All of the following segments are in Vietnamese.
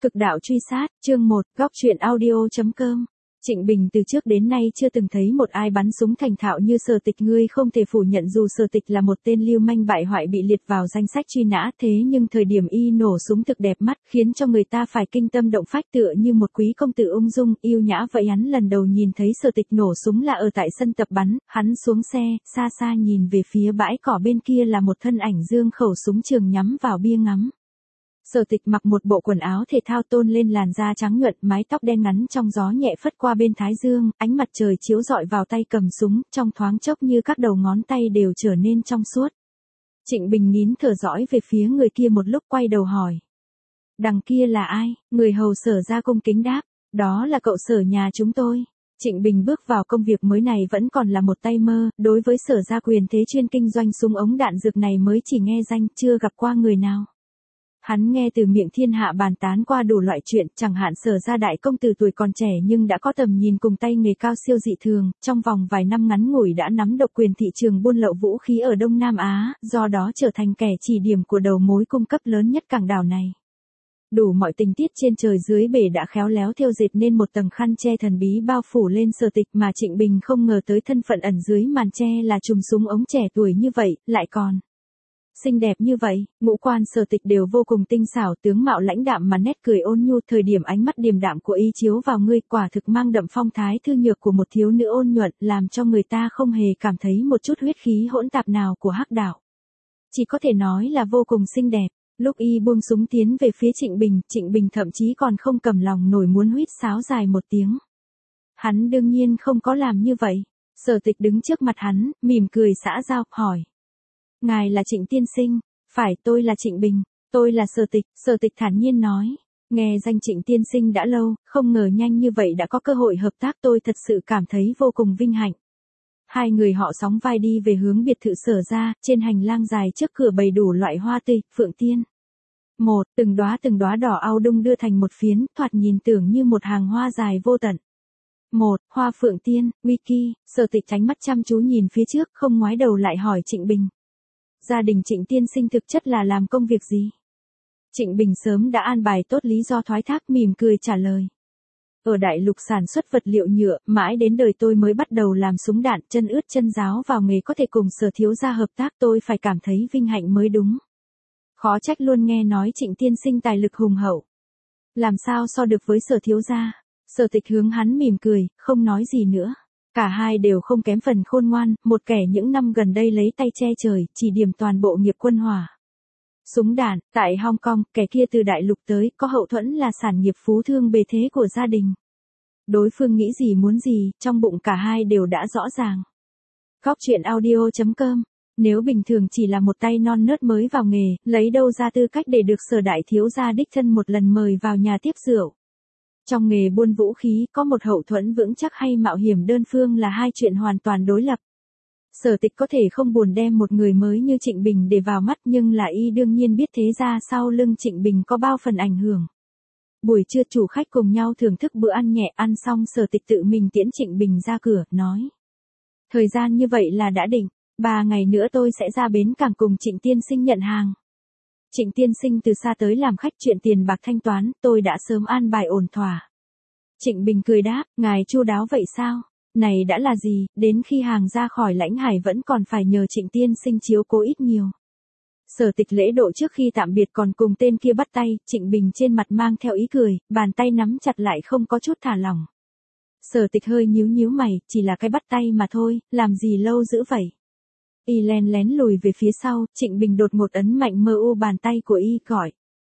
Cực đạo truy sát, chương 1, góc truyện audio.com. Trịnh Bình từ trước đến nay chưa từng thấy một ai bắn súng thành thạo như Sở Tịch. Ngươi không thể phủ nhận dù Sở Tịch là một tên lưu manh bại hoại bị liệt vào danh sách truy nã, thế nhưng thời điểm y nổ súng thực đẹp mắt, khiến cho người ta phải kinh tâm động phách, tựa như một quý công tử ung dung, yêu nhã vậy. Hắn lần đầu nhìn thấy Sở Tịch nổ súng là ở tại sân tập bắn, hắn xuống xe, xa xa nhìn về phía bãi cỏ bên kia là một thân ảnh dương khẩu súng trường nhắm vào bia ngắm. Sở Tịch mặc một bộ quần áo thể thao tôn lên làn da trắng nhuận, mái tóc đen ngắn trong gió nhẹ phất qua bên thái dương, ánh mặt trời chiếu rọi vào tay cầm súng, trong thoáng chốc như các đầu ngón tay đều trở nên trong suốt. Trịnh Bình nín thở dõi về phía người kia một lúc, quay đầu hỏi. Đằng kia là ai? Người hầu Sở ra cung kính đáp. Đó là cậu Sở nhà chúng tôi. Trịnh Bình bước vào công việc mới này vẫn còn là một tay mơ, đối với Sở ra quyền thế chuyên kinh doanh súng ống đạn dược này mới chỉ nghe danh, chưa gặp qua người nào. Hắn nghe từ miệng thiên hạ bàn tán qua đủ loại chuyện, chẳng hạn Sở ra đại công tử tuổi còn trẻ nhưng đã có tầm nhìn cùng tay nghề cao siêu dị thường, trong vòng vài năm ngắn ngủi đã nắm độc quyền thị trường buôn lậu vũ khí ở Đông Nam Á, do đó trở thành kẻ chỉ điểm của đầu mối cung cấp lớn nhất cảng đảo này. Đủ mọi tình tiết trên trời dưới bể đã khéo léo thêu dệt nên một tầng khăn che thần bí bao phủ lên Sở Tịch, mà Trịnh Bình không ngờ tới thân phận ẩn dưới màn che là trùm súng ống trẻ tuổi như vậy, lại còn xinh đẹp như vậy. Ngũ quan Sở Tịch đều vô cùng tinh xảo, tướng mạo lãnh đạm mà nét cười ôn nhu, thời điểm ánh mắt điềm đạm của y chiếu vào ngươi, quả thực mang đậm phong thái thư nhược của một thiếu nữ ôn nhuận, làm cho người ta không hề cảm thấy một chút huyết khí hỗn tạp nào của hắc đạo. Chỉ có thể nói là vô cùng xinh đẹp. Lúc y buông súng tiến về phía Trịnh Bình thậm chí còn không cầm lòng nổi muốn huýt sáo dài một tiếng. Hắn đương nhiên không có làm như vậy. Sở Tịch đứng trước mặt hắn, mỉm cười xã giao, hỏi. Ngài là Trịnh tiên sinh? Phải, tôi là Trịnh Bình. Tôi là Sở Tịch. Sở Tịch thản nhiên nói. Nghe danh Trịnh tiên sinh đã lâu, không ngờ nhanh như vậy đã có cơ hội hợp tác, tôi thật sự cảm thấy vô cùng vinh hạnh. Hai người họ sóng vai đi về hướng biệt thự Sở ra, trên hành lang dài trước cửa bày đủ loại hoa tươi, phượng tiên. Từng đóa đỏ ao đung đưa thành một phiến, thoạt nhìn tưởng như một hàng hoa dài vô tận. Hoa phượng tiên, Wiki. Sở Tịch tránh mắt chăm chú nhìn phía trước, không ngoái đầu lại hỏi Trịnh Bình. Gia đình Trịnh tiên sinh thực chất là làm công việc gì? Trịnh Bình sớm đã an bài tốt lý do thoái thác, mỉm cười trả lời. Ở đại lục sản xuất vật liệu nhựa, mãi đến đời tôi mới bắt đầu làm súng đạn, chân ướt chân ráo vào nghề, có thể cùng Sở thiếu gia hợp tác tôi phải cảm thấy vinh hạnh mới đúng. Khó trách luôn nghe nói Trịnh tiên sinh tài lực hùng hậu. Làm sao so được với Sở thiếu gia? Sở Tịch hướng hắn mỉm cười, không nói gì nữa. Cả hai đều không kém phần khôn ngoan, một kẻ những năm gần đây lấy tay che trời, chỉ điểm toàn bộ nghiệp quân hỏa súng đạn, tại Hong Kong, kẻ kia từ đại lục tới, có hậu thuẫn là sản nghiệp phú thương bề thế của gia đình. Đối phương nghĩ gì muốn gì, trong bụng cả hai đều đã rõ ràng. Góc truyện audio.com. Nếu bình thường chỉ là một tay non nớt mới vào nghề, lấy đâu ra tư cách để được Sở đại thiếu gia đích thân một lần mời vào nhà tiếp rượu. Trong nghề buôn vũ khí, có một hậu thuẫn vững chắc hay mạo hiểm đơn phương là hai chuyện hoàn toàn đối lập. Sở Tịch có thể không buồn đem một người mới như Trịnh Bình để vào mắt, nhưng là y đương nhiên biết thế ra sau lưng Trịnh Bình có bao phần ảnh hưởng. Buổi trưa chủ khách cùng nhau thưởng thức bữa ăn nhẹ, ăn xong Sở Tịch tự mình tiễn Trịnh Bình ra cửa, nói. Thời gian như vậy là đã định, 3 ngày nữa tôi sẽ ra bến cảng cùng Trịnh tiên sinh nhận hàng. Trịnh tiên sinh từ xa tới làm khách, chuyện tiền bạc thanh toán, tôi đã sớm an bài ổn thỏa. Trịnh Bình cười đáp, ngài chu đáo vậy sao? Này đã là gì, đến khi hàng ra khỏi lãnh hải vẫn còn phải nhờ Trịnh tiên sinh chiếu cố ít nhiều. Sở Tịch lễ độ trước khi tạm biệt còn cùng tên kia bắt tay, Trịnh Bình trên mặt mang theo ý cười, bàn tay nắm chặt lại không có chút thả lỏng. Sở Tịch hơi nhíu mày, chỉ là cái bắt tay mà thôi, làm gì lâu dữ vậy? Y len lén lùi về phía sau, Trịnh Bình đột ngột ấn mạnh bàn tay của y, gọi.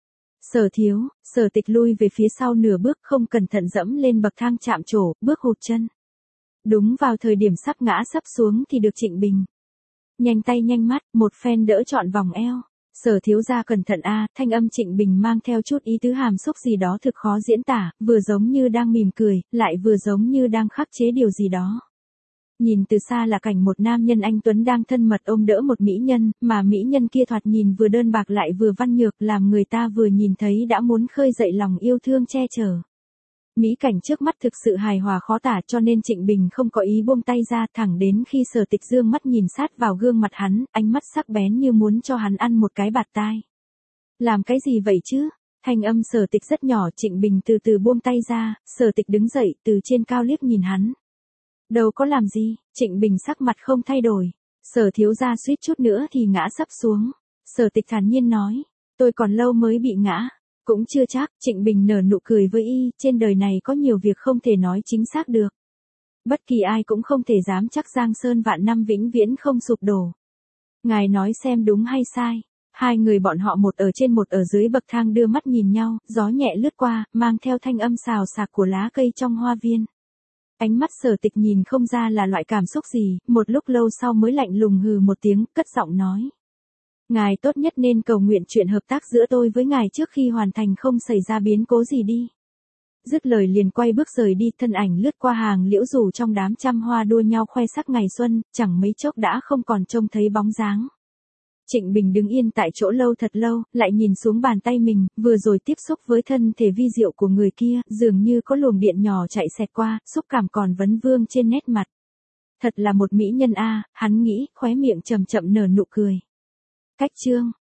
Sở thiếu. Sở Tịch lui về phía sau nửa bước, không cẩn thận dẫm lên bậc thang chạm trổ, bước hụt chân. Đúng vào thời điểm sắp ngã sắp xuống thì được Trịnh Bình nhanh tay nhanh mắt, một phen đỡ trọn vòng eo. Sở thiếu gia cẩn thận a. Thanh âm Trịnh Bình mang theo chút ý tứ hàm xúc gì đó thực khó diễn tả, vừa giống như đang mỉm cười, lại vừa giống như đang khắc chế điều gì đó. Nhìn từ xa là cảnh một nam nhân anh tuấn đang thân mật ôm đỡ một mỹ nhân, mà mỹ nhân kia thoạt nhìn vừa đơn bạc lại vừa văn nhược, làm người ta vừa nhìn thấy đã muốn khơi dậy lòng yêu thương che chở. Mỹ cảnh trước mắt thực sự hài hòa khó tả, cho nên Trịnh Bình không có ý buông tay ra, thẳng đến khi Sở Tịch dương mắt nhìn sát vào gương mặt hắn, ánh mắt sắc bén như muốn cho hắn ăn một cái bạt tai. Làm cái gì vậy chứ? Thanh âm Sở Tịch rất nhỏ, Trịnh Bình từ từ buông tay ra, Sở Tịch đứng dậy từ trên cao liếc nhìn hắn. Đâu có làm gì, Trịnh Bình sắc mặt không thay đổi. Sở thiếu gia suýt chút nữa thì ngã sắp xuống. Sở Tịch thản nhiên nói, tôi còn lâu mới bị ngã. Cũng chưa chắc, Trịnh Bình nở nụ cười với y, trên đời này có nhiều việc không thể nói chính xác được. Bất kỳ ai cũng không thể dám chắc Giang Sơn vạn năm vĩnh viễn không sụp đổ. Ngài nói xem đúng hay sai. Hai người bọn họ một ở trên một ở dưới bậc thang đưa mắt nhìn nhau, gió nhẹ lướt qua, mang theo thanh âm xào xạc của lá cây trong hoa viên. Ánh mắt Sở Tịch nhìn không ra là loại cảm xúc gì, một lúc lâu sau mới lạnh lùng hừ một tiếng, cất giọng nói. Ngài tốt nhất nên cầu nguyện chuyện hợp tác giữa tôi với ngài trước khi hoàn thành không xảy ra biến cố gì đi. Dứt lời liền quay bước rời đi, thân ảnh lướt qua hàng liễu rủ trong đám trăm hoa đua nhau khoe sắc ngày xuân, chẳng mấy chốc đã không còn trông thấy bóng dáng. Trịnh Bình đứng yên tại chỗ lâu thật lâu, lại nhìn xuống bàn tay mình, vừa rồi tiếp xúc với thân thể vi diệu của người kia, dường như có luồng điện nhỏ chạy xẹt qua, xúc cảm còn vấn vương trên nét mặt. Thật là một mỹ nhân a, hắn nghĩ, khóe miệng chậm chậm nở nụ cười. Cách chương